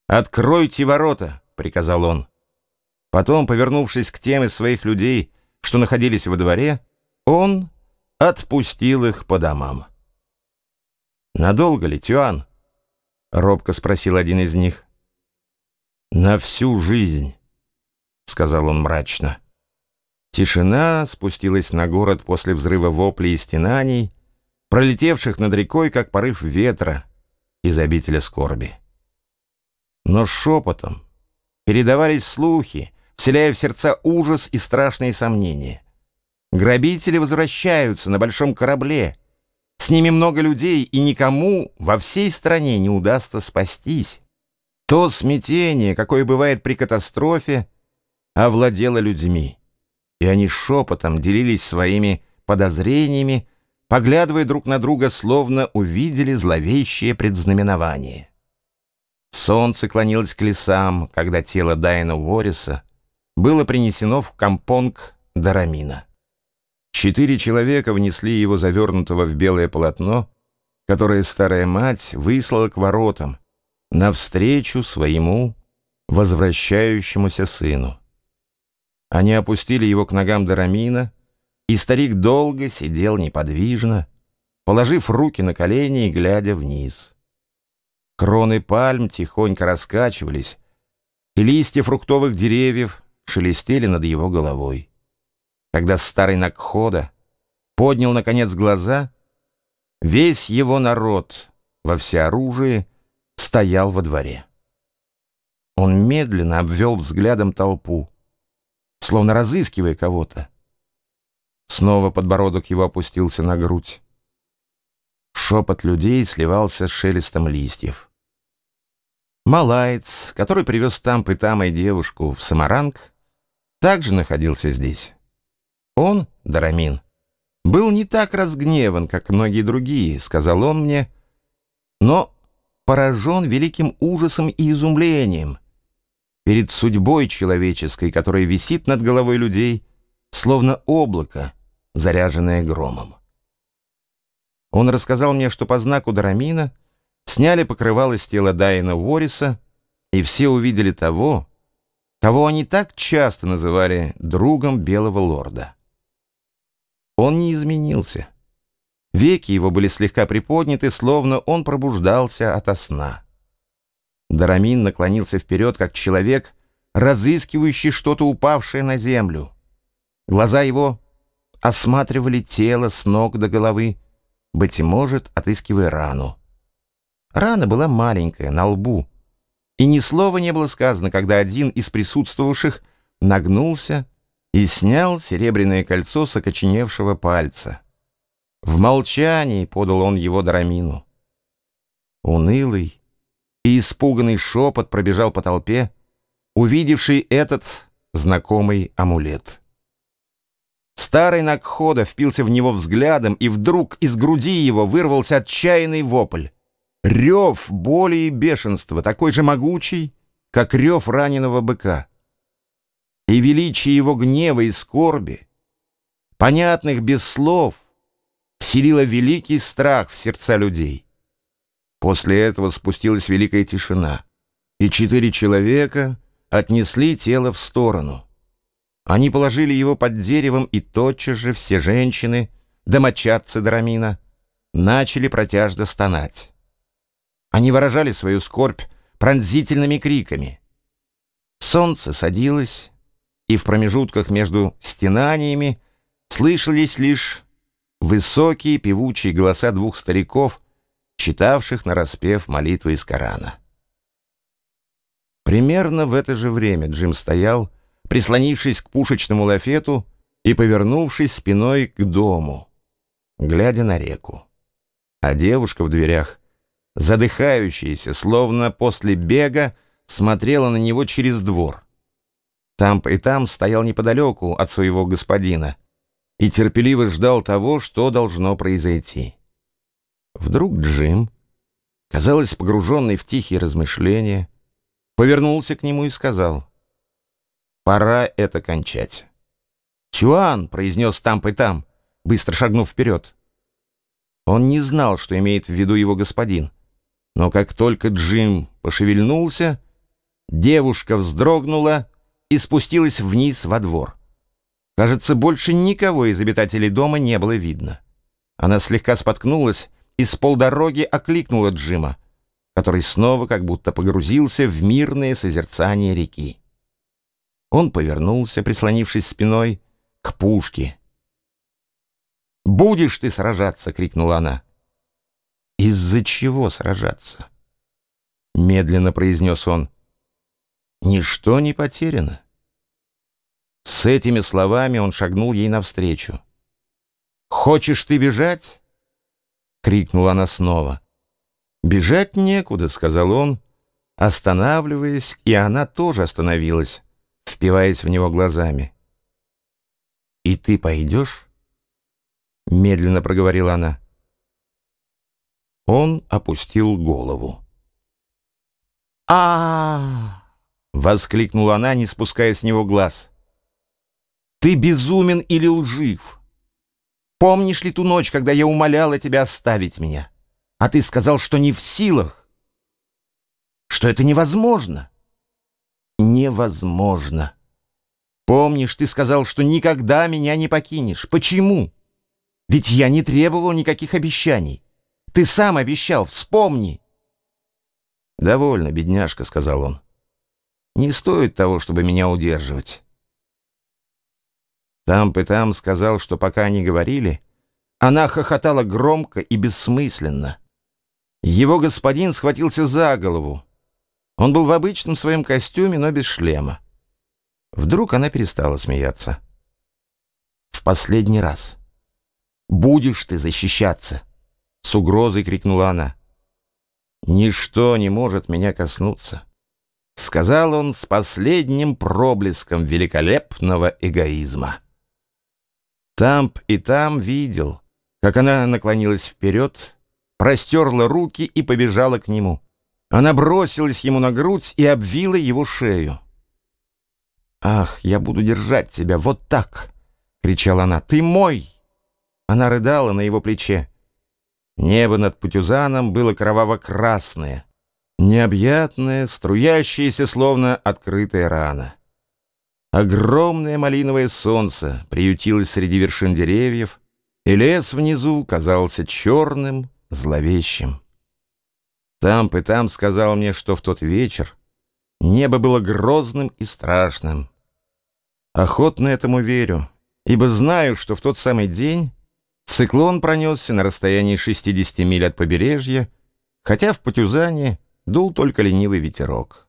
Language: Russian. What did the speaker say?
«Откройте ворота!» — приказал он. Потом, повернувшись к тем из своих людей, что находились во дворе, он отпустил их по домам. «Надолго ли, Тюан?» — робко спросил один из них. «На всю жизнь», — сказал он мрачно. Тишина спустилась на город после взрыва воплей и стенаний, пролетевших над рекой, как порыв ветра из обители скорби. Но шепотом передавались слухи, вселяя в сердца ужас и страшные сомнения. Грабители возвращаются на большом корабле. С ними много людей, и никому во всей стране не удастся спастись. То смятение, какое бывает при катастрофе, овладело людьми, и они шепотом делились своими подозрениями, поглядывая друг на друга, словно увидели зловещее предзнаменование. Солнце клонилось к лесам, когда тело Дайна Уорриса было принесено в кампонг Дарамина. 4 человека внесли его завернутого в белое полотно, которое старая мать выслала к воротам, навстречу своему возвращающемуся сыну. Они опустили его к ногам Дарамина, и старик долго сидел неподвижно, положив руки на колени и глядя вниз. Кроны пальм тихонько раскачивались, и листья фруктовых деревьев шелестели над его головой. Когда старый Накхода поднял, наконец, глаза, весь его народ во всеоружии стоял во дворе. Он медленно обвел взглядом толпу, словно разыскивая кого-то. Снова подбородок его опустился на грудь. Шепот людей сливался с шелестом листьев. Малаец, который привез Тампы-Тама и девушку в Самаранг, также находился здесь. Он, Дарамин, был не так разгневан, как многие другие, сказал он мне, но поражен великим ужасом и изумлением перед судьбой человеческой, которая висит над головой людей, словно облако, заряженное громом. Он рассказал мне, что по знаку Дарамина сняли покрывало с тела Дайна Уорриса, и все увидели того, кого они так часто называли другом Белого Лорда. Он не изменился. Веки его были слегка приподняты, словно он пробуждался ото сна. Дарамин наклонился вперед, как человек, разыскивающий что-то упавшее на землю. Глаза его осматривали тело с ног до головы, быть может, отыскивая рану. Рана была маленькая, на лбу, и ни слова не было сказано, когда один из присутствовавших нагнулся и снял серебряное кольцо с окоченевшего пальца. В молчании подал он его Дарамину. Унылый и испуганный шепот пробежал по толпе, увидевший этот знакомый амулет. Старый Накхода впился в него взглядом, и вдруг из груди его вырвался отчаянный вопль. Рев боли и бешенства, такой же могучий, как рев раненого быка. И величие его гнева и скорби, понятных без слов, вселило великий страх в сердца людей. После этого спустилась великая тишина, и 4 человека отнесли тело в сторону. Они положили его под деревом, и тотчас же все женщины, домочадцы Дарамина, начали протяжно стонать. Они выражали свою скорбь пронзительными криками. Солнце садилось, и в промежутках между стенаниями слышались лишь высокие певучие голоса 2 стариков, читавших нараспев молитвы из Корана. Примерно в это же время Джим стоял, прислонившись к пушечному лафету и повернувшись спиной к дому, глядя на реку. А девушка в дверях, задыхающаяся, словно после бега, смотрела на него через двор. Тампы-Там стоял неподалеку от своего господина и терпеливо ждал того, что должно произойти. Вдруг Джим, казалось, погруженный в тихие размышления, повернулся к нему и сказал: «Пора это кончать». «Тюан!» — произнес Тампы-Там, быстро шагнув вперед. Он не знал, что имеет в виду его господин, но как только Джим пошевельнулся, Девушка вздрогнула и спустилась вниз во двор. Кажется, больше никого из обитателей дома не было видно. Она слегка споткнулась и с полдороги окликнула Джима, который снова как будто погрузился в мирное созерцание реки. Он повернулся, прислонившись спиной к пушке. «Будешь ты сражаться!» — крикнула она. «Из-за чего сражаться?» — медленно произнес он. «Ничто не потеряно». С этими словами он шагнул ей навстречу. «Хочешь ты бежать?» — крикнула она снова. «Бежать некуда», — сказал он, останавливаясь, и она тоже остановилась, впиваясь в него глазами. «И ты пойдешь?» — медленно проговорила она. Он опустил голову. Воскликнула она, не спуская с него глаз. «Ты безумен или лжив? Помнишь ли ту ночь, когда я умоляла тебя оставить меня, а ты сказал, что не в силах, что это невозможно?» «Невозможно. Помнишь, ты сказал, что никогда меня не покинешь. Почему? Ведь я не требовал никаких обещаний. Ты сам обещал, вспомни». «Довольно, бедняжка», — сказал он. «Не стоит того, чтобы меня удерживать». Там сказал, что пока они говорили, она хохотала громко и бессмысленно. Его господин схватился за голову. Он был в обычном своем костюме, но без шлема. Вдруг она перестала смеяться. «В последний раз. Будешь ты защищаться!» — с угрозой крикнула она. «Ничто не может меня коснуться», — сказал он с последним проблеском великолепного эгоизма. Тамп и там видел, как она наклонилась вперед, простерла руки и побежала к нему. Она бросилась ему на грудь и обвила его шею. «Ах, я буду держать тебя вот так!» — кричала она. «Ты мой!» Она рыдала на его плече. Небо над Путюзаном было кроваво-красное, необъятное, струящееся, словно открытая рана. Огромное малиновое солнце приютилось среди вершин деревьев, и лес внизу казался черным, зловещим. Там сказал мне, что в тот вечер небо было грозным и страшным. Охотно этому верю, ибо знаю, что в тот самый день циклон пронесся на расстоянии 60 миль от побережья, хотя в Путюзане дул только ленивый ветерок.